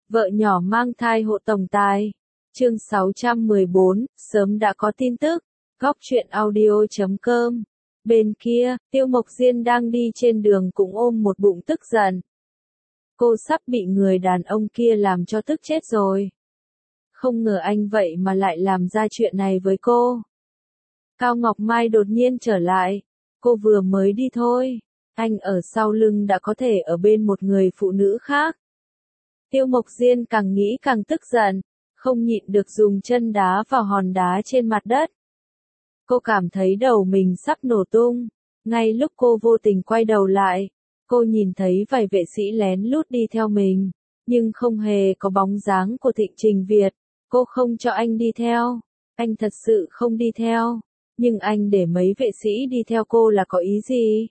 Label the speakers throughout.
Speaker 1: Vợ nhỏ mang thai hộ tổng tài. Chương 614, sớm đã có tin tức. Góc truyện audio.com. Bên kia, Tiêu Mộc Diên đang đi trên đường cũng ôm một bụng tức giận. Cô sắp bị người đàn ông kia làm cho tức chết rồi. Không ngờ anh vậy mà lại làm ra chuyện này với cô. Cao Ngọc Mai đột nhiên trở lại. Cô vừa mới đi thôi. Anh ở sau lưng đã có thể ở bên một người phụ nữ khác. Tiêu Mộc Diên càng nghĩ càng tức giận, không nhịn được dùng chân đá vào hòn đá trên mặt đất. Cô cảm thấy đầu mình sắp nổ tung. Ngay lúc cô vô tình quay đầu lại, cô nhìn thấy vài vệ sĩ lén lút đi theo mình, nhưng không hề có bóng dáng của Thịnh Trình Việt. Cô không cho anh đi theo. Anh thật sự không đi theo. Nhưng anh để mấy vệ sĩ đi theo cô là có ý gì?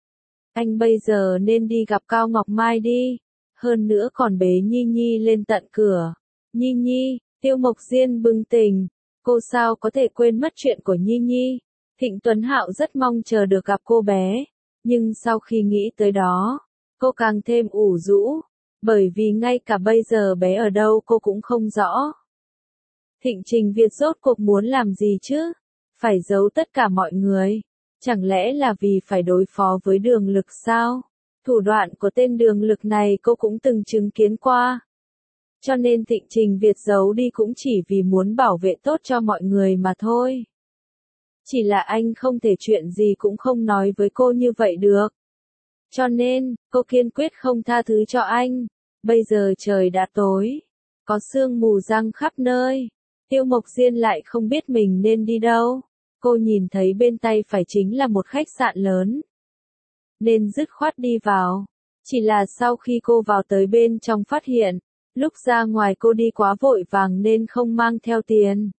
Speaker 1: Anh bây giờ nên đi gặp Cao Ngọc Mai đi. Hơn nữa còn bế Nhi Nhi lên tận cửa. Nhi Nhi, Tiêu Mộc Diên bừng tỉnh. Cô sao có thể quên mất chuyện của Nhi Nhi? Thịnh Tuấn Hạo rất mong chờ được gặp cô bé. Nhưng sau khi nghĩ tới đó, cô càng thêm ủ rũ. Bởi vì ngay cả bây giờ bé ở đâu cô cũng không rõ. Thịnh Trình Việt rốt cuộc muốn làm gì chứ? Phải giấu tất cả mọi người. Chẳng lẽ là vì phải đối phó với Đường Lực sao? Thủ đoạn của tên Đường Lực này cô cũng từng chứng kiến qua. Cho nên Thịnh Trình Việt giấu đi cũng chỉ vì muốn bảo vệ tốt cho mọi người mà thôi. Chỉ là anh không thể chuyện gì cũng không nói với cô như vậy được. Cho nên, cô kiên quyết không tha thứ cho anh. Bây giờ trời đã tối. Có sương mù giăng khắp nơi. Tiêu Mộc Diên lại không biết mình nên đi đâu. Cô nhìn thấy bên tay phải chính là một khách sạn lớn. Nên dứt khoát đi vào. Chỉ là sau khi cô vào tới bên trong phát hiện, lúc ra ngoài cô đi quá vội vàng nên không mang theo tiền.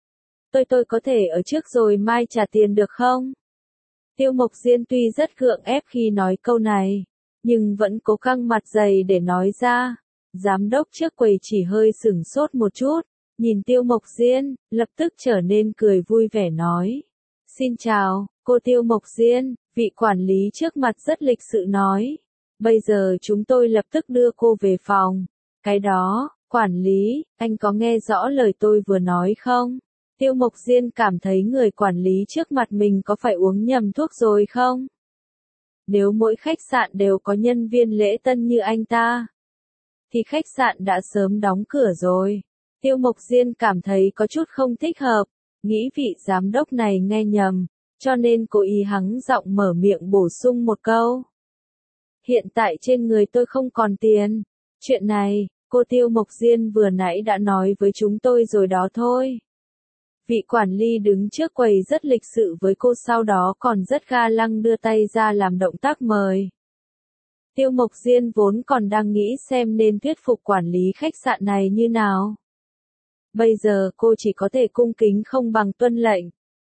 Speaker 1: Tôi có thể ở trước rồi mai trả tiền được không? Tiêu Mộc Diên tuy rất gượng ép khi nói câu này, nhưng vẫn cố căng mặt dày để nói ra. Giám đốc trước quầy chỉ hơi sửng sốt một chút, nhìn Tiêu Mộc Diên, lập tức trở nên cười vui vẻ nói. Xin chào, cô Tiêu Mộc Diên, vị quản lý trước mặt rất lịch sự nói. Bây giờ chúng tôi lập tức đưa cô về phòng. Cái đó, quản lý, anh có nghe rõ lời tôi vừa nói không? Tiêu Mộc Diên cảm thấy người quản lý trước mặt mình có phải uống nhầm thuốc rồi không? Nếu mỗi khách sạn đều có nhân viên lễ tân như anh ta, thì khách sạn đã sớm đóng cửa rồi. Tiêu Mộc Diên cảm thấy có chút không thích hợp, nghĩ vị giám đốc này nghe nhầm, cho nên cô ý hắng giọng mở miệng bổ sung một câu. Hiện tại trên người tôi không còn tiền. Chuyện này, cô Tiêu Mộc Diên vừa nãy đã nói với chúng tôi rồi đó thôi. Vị quản lý đứng trước quầy rất lịch sự với cô, sau đó còn rất ga lăng đưa tay ra làm động tác mời. Tiêu Mộc Diên vốn còn đang nghĩ xem nên thuyết phục quản lý khách sạn này như nào. Bây giờ cô chỉ có thể cung kính không bằng tuân lệnh.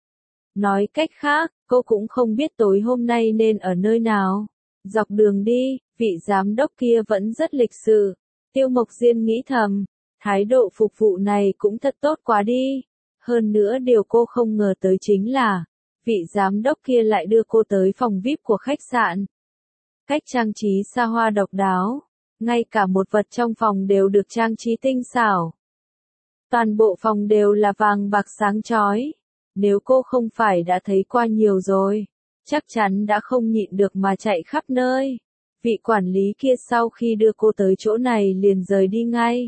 Speaker 1: Nói cách khác, cô cũng không biết tối hôm nay nên ở nơi nào. Dọc đường đi, vị giám đốc kia vẫn rất lịch sự. Tiêu Mộc Diên nghĩ thầm, thái độ phục vụ này cũng thật tốt quá đi. Hơn nữa điều cô không ngờ tới chính là, vị giám đốc kia lại đưa cô tới phòng VIP của khách sạn. Cách trang trí xa hoa độc đáo, ngay cả một vật trong phòng đều được trang trí tinh xảo. Toàn bộ phòng đều là vàng bạc sáng chói. Nếu cô không phải đã thấy qua nhiều rồi, chắc chắn đã không nhịn được mà chạy khắp nơi. Vị quản lý kia sau khi đưa cô tới chỗ này liền rời đi ngay.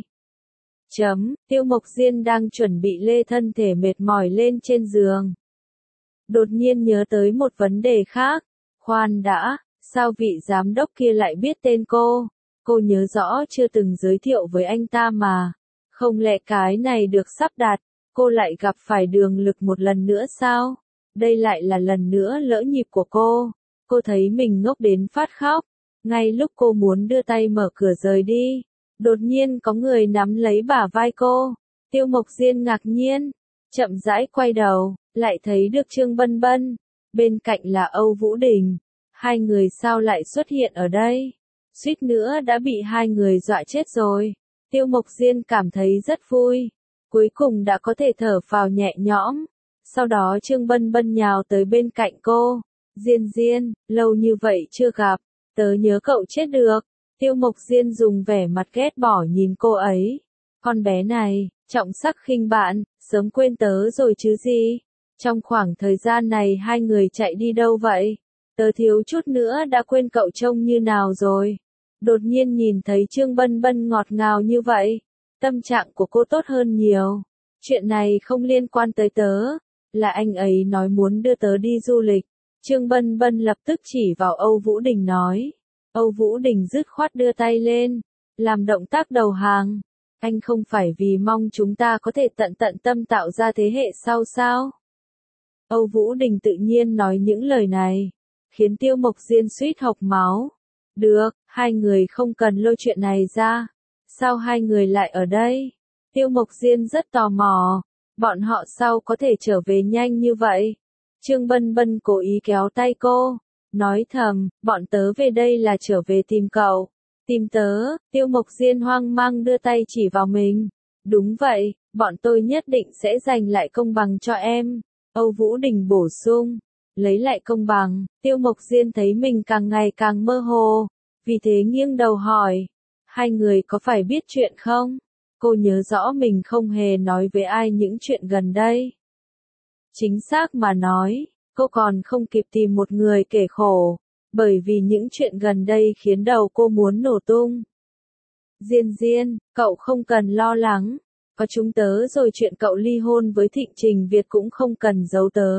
Speaker 1: Tiêu Mộc Diên đang chuẩn bị lê thân thể mệt mỏi lên trên giường. Đột nhiên nhớ tới một vấn đề khác. Khoan đã, sao vị giám đốc kia lại biết tên cô? Cô nhớ rõ chưa từng giới thiệu với anh ta mà. Không lẽ cái này được sắp đặt, cô lại gặp phải Đường Lực một lần nữa sao? Đây lại là lần nữa lỡ nhịp của cô. Cô thấy mình ngốc đến phát khóc. Ngay lúc cô muốn đưa tay mở cửa rời đi, đột nhiên có người nắm lấy bả vai cô. Tiêu Mộc Diên ngạc nhiên, chậm rãi quay đầu, lại thấy được Trương Bân Bân. Bên cạnh là Âu Vũ Đình. Hai người sao lại xuất hiện ở đây? Suýt nữa đã bị hai người dọa chết rồi. Tiêu Mộc Diên cảm thấy rất vui. Cuối cùng đã có thể thở phào nhẹ nhõm. Sau đó Trương Bân Bân nhào tới bên cạnh cô. Diên Diên, lâu như vậy chưa gặp. Tớ nhớ cậu chết được. Tiêu Mộc Diên dùng vẻ mặt ghét bỏ nhìn cô ấy. Con bé này, trọng sắc khinh bạn, sớm quên tớ rồi chứ gì. Trong khoảng thời gian này hai người chạy đi đâu vậy? Tớ thiếu chút nữa đã quên cậu trông như nào rồi. Đột nhiên nhìn thấy Trương Bân Bân ngọt ngào như vậy. Tâm trạng của cô tốt hơn nhiều. Chuyện này không liên quan tới tớ. Là anh ấy nói muốn đưa tớ đi du lịch. Trương Bân Bân lập tức chỉ vào Âu Vũ Đình nói. Âu Vũ Đình dứt khoát đưa tay lên. Làm động tác đầu hàng. Anh không phải vì mong chúng ta có thể tận tâm tạo ra thế hệ sau sao? Âu Vũ Đình tự nhiên nói những lời này. Khiến Tiêu Mộc Diên suýt hộc máu. Được, hai người không cần lôi chuyện này ra. Sao hai người lại ở đây? Tiêu Mộc Diên rất tò mò. Bọn họ sao có thể trở về nhanh như vậy? Trương Bân Bân cố ý kéo tay cô. Nói thầm, bọn tớ về đây là trở về tìm cậu. Tìm tớ, Tiêu Mộc Diên hoang mang đưa tay chỉ vào mình. Đúng vậy, bọn tôi nhất định sẽ giành lại công bằng cho em. Âu Vũ Đình bổ sung. Lấy lại công bằng, Tiêu Mộc Diên thấy mình càng ngày càng mơ hồ. Vì thế nghiêng đầu hỏi. Hai người có phải biết chuyện không? Cô nhớ rõ mình không hề nói với ai những chuyện gần đây. Chính xác mà nói, cô còn không kịp tìm một người kể khổ. Bởi vì những chuyện gần đây khiến đầu cô muốn nổ tung. Diên Diên, cậu không cần lo lắng. Có chúng tớ rồi chuyện cậu ly hôn với Thịnh Trình Việt cũng không cần giấu tớ.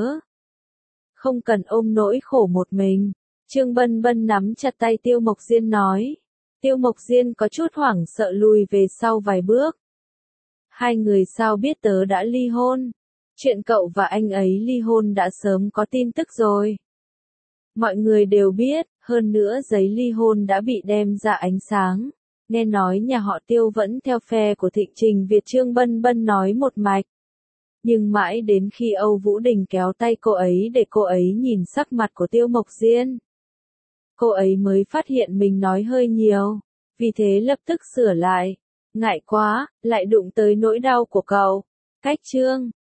Speaker 1: Không cần ôm nỗi khổ một mình. Trương Bân Bân nắm chặt tay Tiêu Mộc Diên nói. Tiêu Mộc Diên có chút hoảng sợ lùi về sau vài bước. Hai người sao biết tớ đã ly hôn? Chuyện cậu và anh ấy ly hôn đã sớm có tin tức rồi. Mọi người đều biết, hơn nữa giấy ly hôn đã bị đem ra ánh sáng. Nghe nói nhà họ Tiêu vẫn theo phe của Thịnh Trình Việt. Trương Bân Bân nói một mạch. Nhưng mãi đến khi Âu Vũ Đình kéo tay cô ấy để cô ấy nhìn sắc mặt của Tiêu Mộc Diên. Cô ấy mới phát hiện mình nói hơi nhiều. Vì thế lập tức sửa lại. Ngại quá, lại đụng tới nỗi đau của cậu. Cách Trương,